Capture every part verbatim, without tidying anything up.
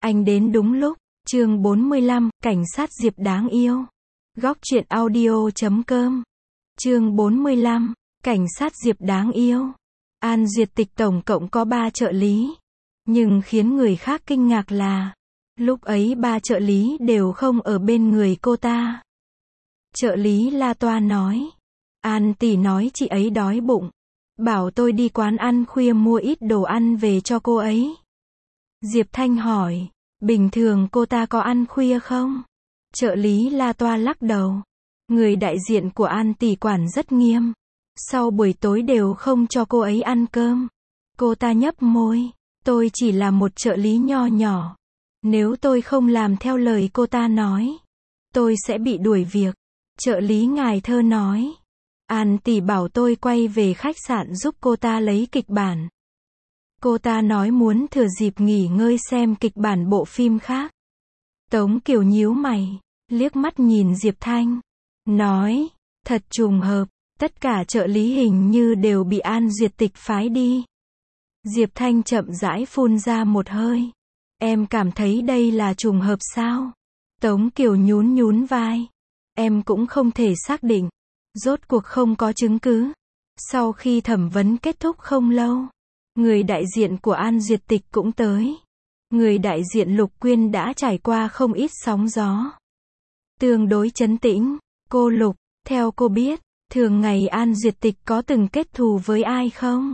Anh đến đúng lúc. Chương bốn mươi lăm, cảnh sát Diệp đáng yêu. Góc truyện audio chấm com. Chương bốn mươi lăm, cảnh sát Diệp đáng yêu. An Duyệt Tịch tổng cộng có ba trợ lý. Nhưng khiến người khác kinh ngạc là, lúc ấy ba trợ lý đều không ở bên người cô ta. Trợ lý La Toa nói, An tỷ nói chị ấy đói bụng, bảo tôi đi quán ăn khuya mua ít đồ ăn về cho cô ấy. Diệp Thanh hỏi, bình thường cô ta có ăn khuya không? Trợ lý La Toa lắc đầu. Người đại diện của An tỷ quản rất nghiêm. Sau buổi tối đều không cho cô ấy ăn cơm. Cô ta nhấp môi. Tôi chỉ là một trợ lý nho nhỏ. Nếu tôi không làm theo lời cô ta nói, tôi sẽ bị đuổi việc. Trợ lý Ngài Thơ nói. An tỷ bảo tôi quay về khách sạn giúp cô ta lấy kịch bản. Cô ta nói muốn thừa dịp nghỉ ngơi xem kịch bản bộ phim khác. Tống Kiều nhíu mày, liếc mắt nhìn Diệp Thanh, nói, thật trùng hợp, tất cả trợ lý hình như đều bị An Duyệt Tịch phái đi. Diệp Thanh chậm rãi phun ra một hơi. Em cảm thấy đây là trùng hợp sao? Tống Kiều nhún nhún vai. Em cũng không thể xác định. Rốt cuộc không có chứng cứ. Sau khi thẩm vấn kết thúc không lâu, người đại diện của An Duyệt Tịch cũng tới. Người đại diện Lục Quyên đã trải qua không ít sóng gió. Tương đối trấn tĩnh. Cô Lục, theo cô biết, thường ngày An Duyệt Tịch có từng kết thù với ai không?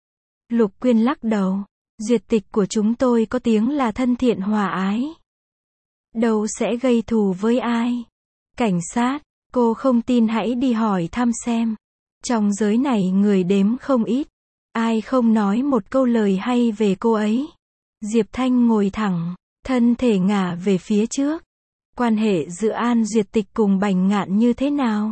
Lục Quyên lắc đầu. Duyệt Tịch của chúng tôi có tiếng là thân thiện hòa ái. Đâu sẽ gây thù với ai? Cảnh sát, cô không tin hãy đi hỏi thăm xem. Trong giới này người đếm không ít. Ai không nói một câu lời hay về cô ấy? Diệp Thanh ngồi thẳng, thân thể ngả về phía trước. Quan hệ giữa An Duyệt Tịch cùng Bành Ngạn như thế nào?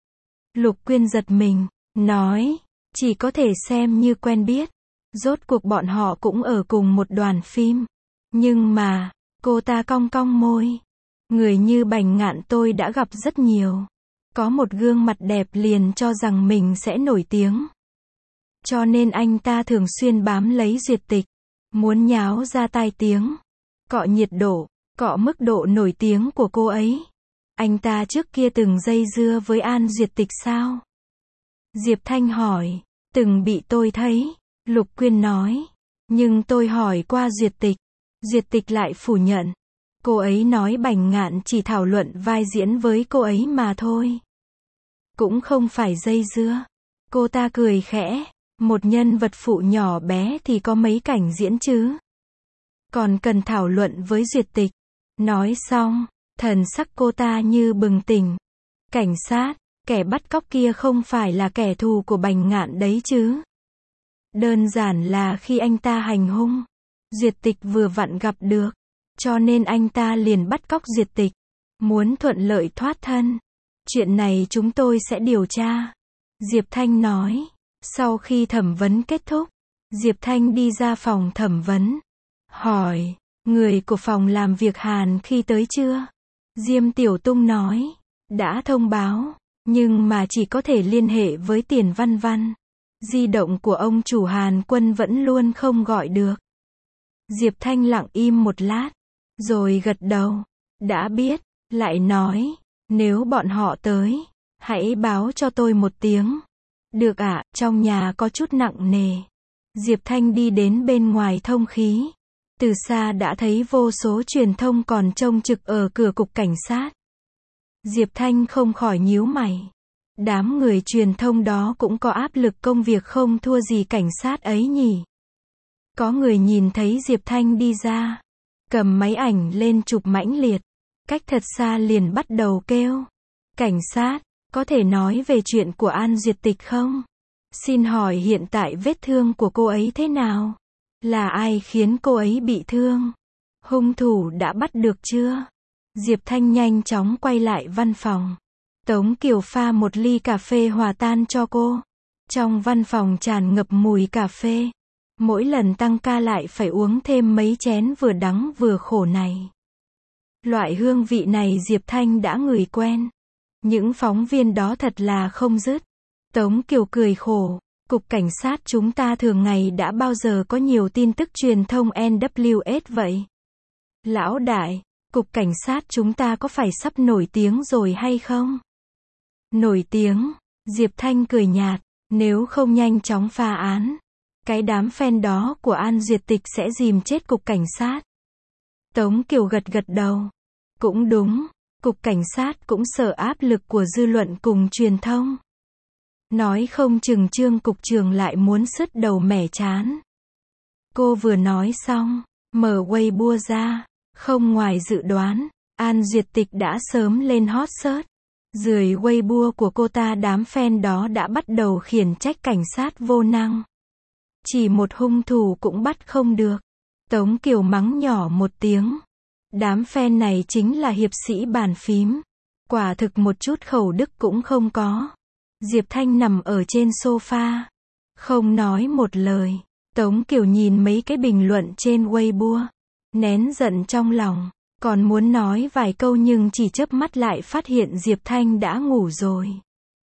Lục Quyên giật mình, nói, chỉ có thể xem như quen biết. Rốt cuộc bọn họ cũng ở cùng một đoàn phim. Nhưng mà, cô ta cong cong môi. Người như Bành Ngạn tôi đã gặp rất nhiều. Có một gương mặt đẹp liền cho rằng mình sẽ nổi tiếng. Cho nên anh ta thường xuyên bám lấy Duyệt Tịch. Muốn nháo ra tai tiếng. Cọ nhiệt độ, cọ mức độ nổi tiếng của cô ấy. Anh ta trước kia từng dây dưa với An Duyệt Tịch sao? Diệp Thanh hỏi. Từng bị tôi thấy. Lục Quyên nói. Nhưng tôi hỏi qua Duyệt Tịch. Duyệt Tịch lại phủ nhận. Cô ấy nói Bành Ngạn chỉ thảo luận vai diễn với cô ấy mà thôi. Cũng không phải dây dưa. Cô ta cười khẽ. Một nhân vật phụ nhỏ bé thì có mấy cảnh diễn chứ. Còn cần thảo luận với Duyệt Tịch. Nói xong, thần sắc cô ta như bừng tỉnh. Cảnh sát, kẻ bắt cóc kia không phải là kẻ thù của Bành Ngạn đấy chứ. Đơn giản là khi anh ta hành hung, Duyệt Tịch vừa vặn gặp được. Cho nên anh ta liền bắt cóc Duyệt Tịch. Muốn thuận lợi thoát thân. Chuyện này chúng tôi sẽ điều tra. Diệp Thanh nói. Sau khi thẩm vấn kết thúc, Diệp Thanh đi ra phòng thẩm vấn. Hỏi, người của phòng làm việc Hàn khi tới chưa? Diêm Tiểu Tung nói, đã thông báo, nhưng mà chỉ có thể liên hệ với Tiền Văn Văn. Di động của ông chủ Hàn Quân vẫn luôn không gọi được. Diệp Thanh lặng im một lát, rồi gật đầu. Đã biết, lại nói, nếu bọn họ tới, hãy báo cho tôi một tiếng. Được ạ, à, trong nhà có chút nặng nề. Diệp Thanh đi đến bên ngoài thông khí. Từ xa đã thấy vô số truyền thông còn trông trực ở cửa cục cảnh sát. Diệp Thanh không khỏi nhíu mày. Đám người truyền thông đó cũng có áp lực công việc không thua gì cảnh sát ấy nhỉ. Có người nhìn thấy Diệp Thanh đi ra, cầm máy ảnh lên chụp mãnh liệt. Cách thật xa liền bắt đầu kêu. Cảnh sát, có thể nói về chuyện của An Duyệt Tịch không? Xin hỏi hiện tại vết thương của cô ấy thế nào? Là ai khiến cô ấy bị thương? Hung thủ đã bắt được chưa? Diệp Thanh nhanh chóng quay lại văn phòng. Tống Kiều pha một ly cà phê hòa tan cho cô. Trong văn phòng tràn ngập mùi cà phê. Mỗi lần tăng ca lại phải uống thêm mấy chén vừa đắng vừa khổ này. Loại hương vị này Diệp Thanh đã ngửi quen. Những phóng viên đó thật là không dứt. Tống Kiều cười khổ. Cục cảnh sát chúng ta thường ngày đã bao giờ có nhiều tin tức truyền thông en vê kép ét vậy? Lão đại, cục cảnh sát chúng ta có phải sắp nổi tiếng rồi hay không? Nổi tiếng, Diệp Thanh cười nhạt, nếu không nhanh chóng phá án, cái đám fan đó của An Duyệt Tịch sẽ dìm chết cục cảnh sát. Tống Kiều gật gật đầu. Cũng đúng, cục cảnh sát cũng sợ áp lực của dư luận cùng truyền thông. Nói không chừng Trương cục trưởng lại muốn sứt đầu mẻ chán. Cô vừa nói xong, mở Weibo ra, không ngoài dự đoán, An Duyệt Tịch đã sớm lên hot search. Dưới Weibo của cô ta đám fan đó đã bắt đầu khiển trách cảnh sát vô năng. Chỉ một hung thủ cũng bắt không được. Tống Kiều mắng nhỏ một tiếng. Đám fan này chính là hiệp sĩ bàn phím. Quả thực một chút khẩu đức cũng không có. Diệp Thanh nằm ở trên sofa. Không nói một lời. Tống Kiều nhìn mấy cái bình luận trên Weibo. Nén giận trong lòng. Còn muốn nói vài câu nhưng chỉ chớp mắt lại phát hiện Diệp Thanh đã ngủ rồi.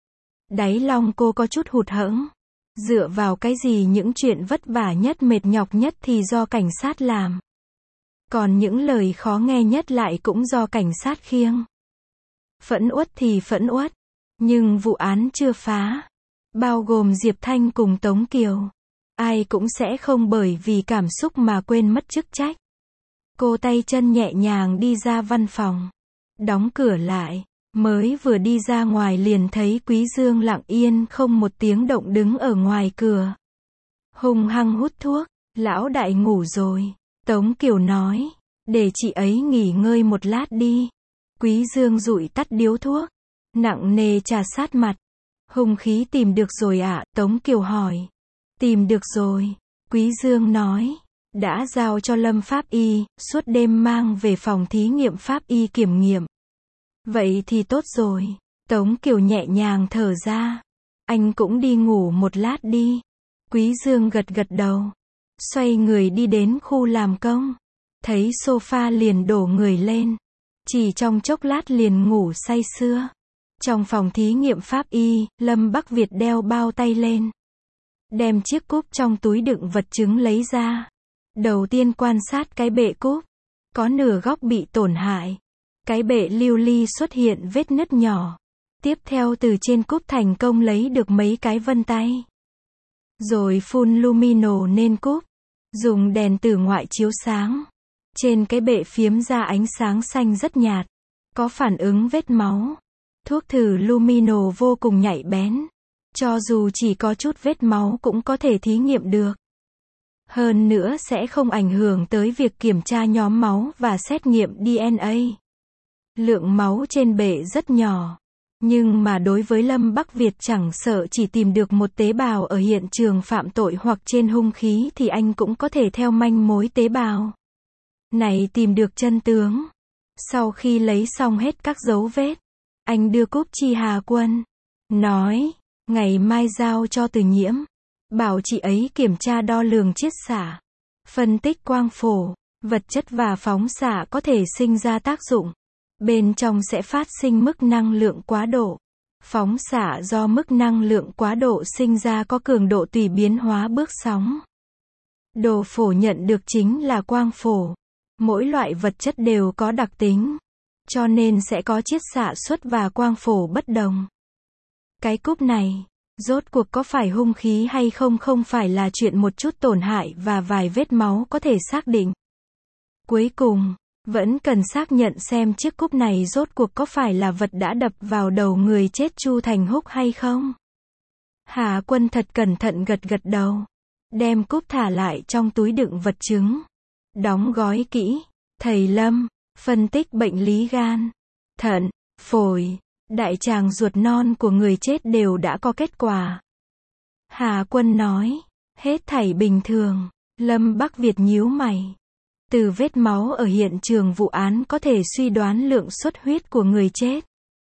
Đáy lòng cô có chút hụt hẫng. Dựa vào cái gì những chuyện vất vả nhất mệt nhọc nhất thì do cảnh sát làm. Còn những lời khó nghe nhất lại cũng do cảnh sát khiêng. Phẫn uất thì phẫn uất. Nhưng vụ án chưa phá. Bao gồm Diệp Thanh cùng Tống Kiều. Ai cũng sẽ không bởi vì cảm xúc mà quên mất chức trách. Cô tay chân nhẹ nhàng đi ra văn phòng. Đóng cửa lại. Mới vừa đi ra ngoài liền thấy Quý Dương lặng yên không một tiếng động đứng ở ngoài cửa. Hung hăng hút thuốc. Lão đại ngủ rồi. Tống Kiều nói. Để chị ấy nghỉ ngơi một lát đi. Quý Dương dụi tắt điếu thuốc. Nặng nề trà sát mặt. Hung khí tìm được rồi ạ? Tống Kiều hỏi. Tìm được rồi. Quý Dương nói. Đã giao cho Lâm Pháp Y, suốt đêm mang về phòng thí nghiệm Pháp Y kiểm nghiệm. Vậy thì tốt rồi. Tống Kiều nhẹ nhàng thở ra. Anh cũng đi ngủ một lát đi. Quý Dương gật gật đầu. Xoay người đi đến khu làm công. Thấy sofa liền đổ người lên. Chỉ trong chốc lát liền ngủ say sưa. Trong phòng thí nghiệm Pháp Y, Lâm Bắc Việt đeo bao tay lên. Đem chiếc cúp trong túi đựng vật chứng lấy ra. Đầu tiên quan sát cái bệ cúp. Có nửa góc bị tổn hại. Cái bệ lưu ly xuất hiện vết nứt nhỏ. Tiếp theo từ trên cúp thành công lấy được mấy cái vân tay. Rồi phun lumino lên cúp. Dùng đèn tử ngoại chiếu sáng. Trên cái bệ phiếm ra ánh sáng xanh rất nhạt. Có phản ứng vết máu. Thuốc thử lumino vô cùng nhạy bén. Cho dù chỉ có chút vết máu cũng có thể thí nghiệm được. Hơn nữa sẽ không ảnh hưởng tới việc kiểm tra nhóm máu và xét nghiệm đê en a. Lượng máu trên bệ rất nhỏ. Nhưng mà đối với Lâm Bắc Việt chẳng sợ chỉ tìm được một tế bào ở hiện trường phạm tội hoặc trên hung khí thì anh cũng có thể theo manh mối tế bào này tìm được chân tướng. Sau khi lấy xong hết các dấu vết, anh đưa cúp chi Hà Quân. Nói, ngày mai giao cho Từ Nhiễm. Bảo chị ấy kiểm tra đo lường chiết xạ. Phân tích quang phổ, vật chất và phóng xạ có thể sinh ra tác dụng. Bên trong sẽ phát sinh mức năng lượng quá độ. Phóng xạ do mức năng lượng quá độ sinh ra có cường độ tùy biến hóa bước sóng. Đồ phổ nhận được chính là quang phổ. Mỗi loại vật chất đều có đặc tính. Cho nên sẽ có chiết xạ xuất và quang phổ bất đồng. Cái cúp này, rốt cuộc có phải hung khí hay không không phải là chuyện một chút tổn hại và vài vết máu có thể xác định. Cuối cùng, vẫn cần xác nhận xem chiếc cúp này rốt cuộc có phải là vật đã đập vào đầu người chết Chu Thành Húc hay không. Hà Quân thật cẩn thận gật gật đầu. Đem cúp thả lại trong túi đựng vật chứng. Đóng gói kỹ. Thầy Lâm, phân tích bệnh lý gan, thận, phổi, đại tràng ruột non của người chết đều đã có kết quả. Hà Quân nói, hết thảy bình thường. Lâm Bắc Việt nhíu mày. Từ vết máu ở hiện trường vụ án có thể suy đoán lượng xuất huyết của người chết.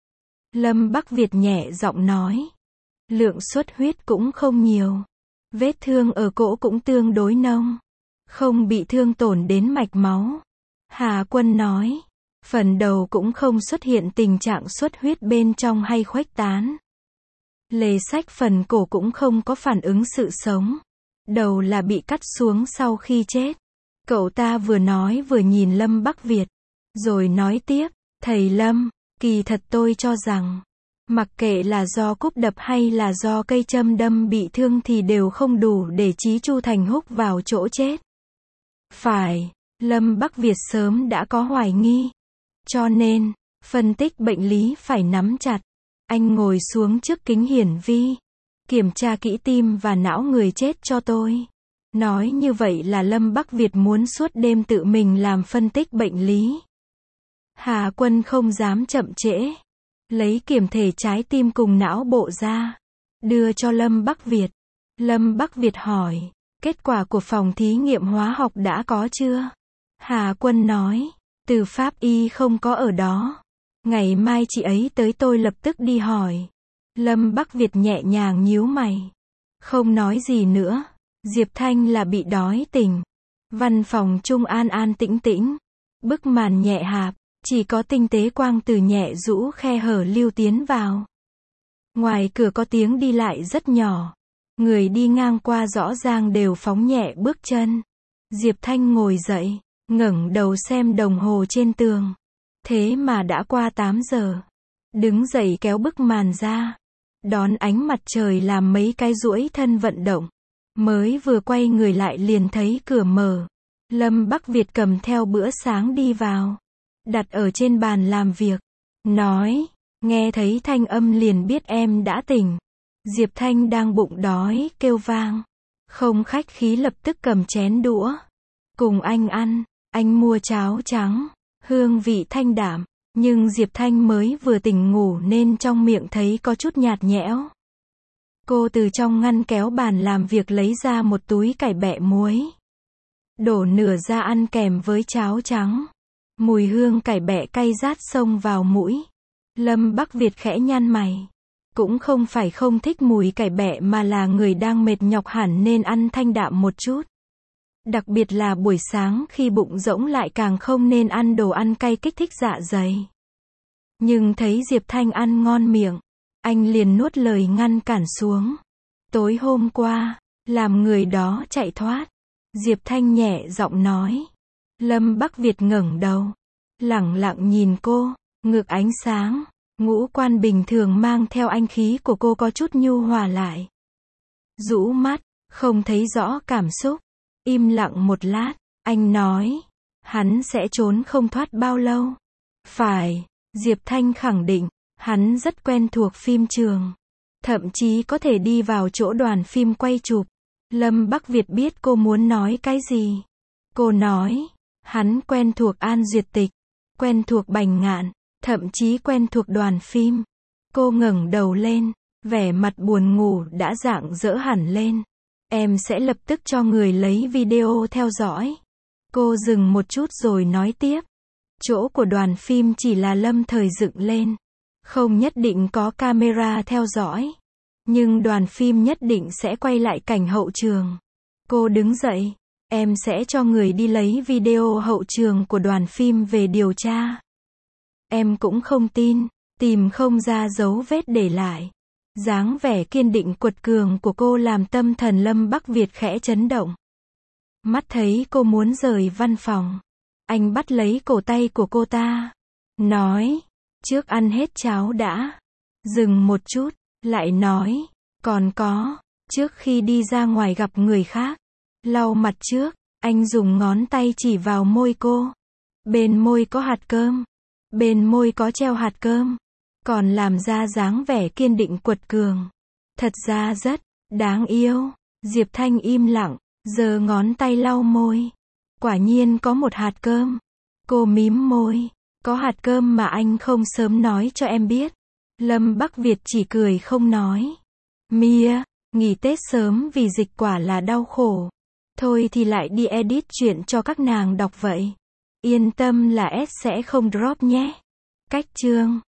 Lâm Bắc Việt nhẹ giọng nói. Lượng xuất huyết cũng không nhiều. Vết thương ở cổ cũng tương đối nông. Không bị thương tổn đến mạch máu. Hà Quân nói. Phần đầu cũng không xuất hiện tình trạng xuất huyết bên trong hay khuếch tán. Lề sách phần cổ cũng không có phản ứng sự sống. Đầu là bị cắt xuống sau khi chết. Cậu ta vừa nói vừa nhìn Lâm Bắc Việt, rồi nói tiếp, thầy Lâm, kỳ thật tôi cho rằng, mặc kệ là do cúp đập hay là do cây châm đâm bị thương thì đều không đủ để chí Chu Thành Húc vào chỗ chết. Phải, Lâm Bắc Việt sớm đã có hoài nghi. Cho nên, phân tích bệnh lý phải nắm chặt. Anh ngồi xuống trước kính hiển vi, kiểm tra kỹ tim và não người chết cho tôi. Nói như vậy là Lâm Bắc Việt muốn suốt đêm tự mình làm phân tích bệnh lý. Hà Quân không dám chậm trễ. Lấy kiểm thể trái tim cùng não bộ ra, đưa cho Lâm Bắc Việt. Lâm Bắc Việt hỏi, kết quả của phòng thí nghiệm hóa học đã có chưa? Hà Quân nói, từ pháp y không có ở đó. Ngày mai chị ấy tới tôi lập tức đi hỏi. Lâm Bắc Việt nhẹ nhàng nhíu mày. Không nói gì nữa. Diệp Thanh là bị đói tỉnh. Văn phòng Trung an an tĩnh tĩnh. Bức màn nhẹ hạp. Chỉ có tinh tế quang từ nhẹ rũ khe hở lưu tiến vào. Ngoài cửa có tiếng đi lại rất nhỏ. Người đi ngang qua rõ ràng đều phóng nhẹ bước chân. Diệp Thanh ngồi dậy, ngẩng đầu xem đồng hồ trên tường. Thế mà đã qua tám giờ. Đứng dậy kéo bức màn ra. Đón ánh mặt trời làm mấy cái duỗi thân vận động. Mới vừa quay người lại liền thấy cửa mở. Lâm Bắc Việt cầm theo bữa sáng đi vào. Đặt ở trên bàn làm việc. Nói, nghe thấy thanh âm liền biết em đã tỉnh. Diệp Thanh đang bụng đói, kêu vang. Không khách khí lập tức cầm chén đũa. Cùng anh ăn, anh mua cháo trắng. Hương vị thanh đạm. Nhưng Diệp Thanh mới vừa tỉnh ngủ nên trong miệng thấy có chút nhạt nhẽo. Cô từ trong ngăn kéo bàn làm việc lấy ra một túi cải bẹ muối. Đổ nửa ra ăn kèm với cháo trắng. Mùi hương cải bẹ cay rát xông vào mũi. Lâm Bắc Việt khẽ nhăn mày. Cũng không phải không thích mùi cải bẹ mà là người đang mệt nhọc hẳn nên ăn thanh đạm một chút. Đặc biệt là buổi sáng khi bụng rỗng lại càng không nên ăn đồ ăn cay kích thích dạ dày. Nhưng thấy Diệp Thanh ăn ngon miệng, anh liền nuốt lời ngăn cản xuống. Tối hôm qua, làm người đó chạy thoát. Diệp Thanh nhẹ giọng nói. Lâm Bắc Việt ngẩng đầu, lẳng lặng nhìn cô, ngược ánh sáng, ngũ quan bình thường mang theo anh khí của cô có chút nhu hòa lại. Rũ mắt, không thấy rõ cảm xúc, im lặng một lát, anh nói, hắn sẽ trốn không thoát bao lâu. Phải, Diệp Thanh khẳng định, hắn rất quen thuộc phim trường, thậm chí có thể đi vào chỗ đoàn phim quay chụp. Lâm Bắc Việt biết cô muốn nói cái gì. Cô nói, hắn quen thuộc An Duyệt Tịch, quen thuộc Bành Ngạn, thậm chí quen thuộc đoàn phim. Cô ngẩng đầu lên, vẻ mặt buồn ngủ đã rạng rỡ hẳn lên. Em sẽ lập tức cho người lấy video theo dõi. Cô dừng một chút rồi nói tiếp. Chỗ của đoàn phim chỉ là lâm thời dựng lên. Không nhất định có camera theo dõi. Nhưng đoàn phim nhất định sẽ quay lại cảnh hậu trường. Cô đứng dậy. Em sẽ cho người đi lấy video hậu trường của đoàn phim về điều tra. Em cũng không tin, tìm không ra dấu vết để lại. Dáng vẻ kiên định quật cường của cô làm tâm thần Lâm Bắc Việt khẽ chấn động. Mắt thấy cô muốn rời văn phòng. Anh bắt lấy cổ tay của cô ta. Nói, trước ăn hết cháo đã. Dừng một chút, lại nói, còn có, trước khi đi ra ngoài gặp người khác. Lau mặt trước, anh dùng ngón tay chỉ vào môi cô. Bên môi có hạt cơm. Bên môi có treo hạt cơm. Còn làm ra dáng vẻ kiên định quật cường. Thật ra rất đáng yêu. Diệp Thanh im lặng, giơ ngón tay lau môi. Quả nhiên có một hạt cơm. Cô mím môi. Có hạt cơm mà anh không sớm nói cho em biết. Lâm Bắc Việt chỉ cười không nói. Mia, nghỉ Tết sớm vì dịch quả là đau khổ. Thôi thì lại đi edit chuyện cho các nàng đọc vậy. Yên tâm là S sẽ không drop nhé. Cách chương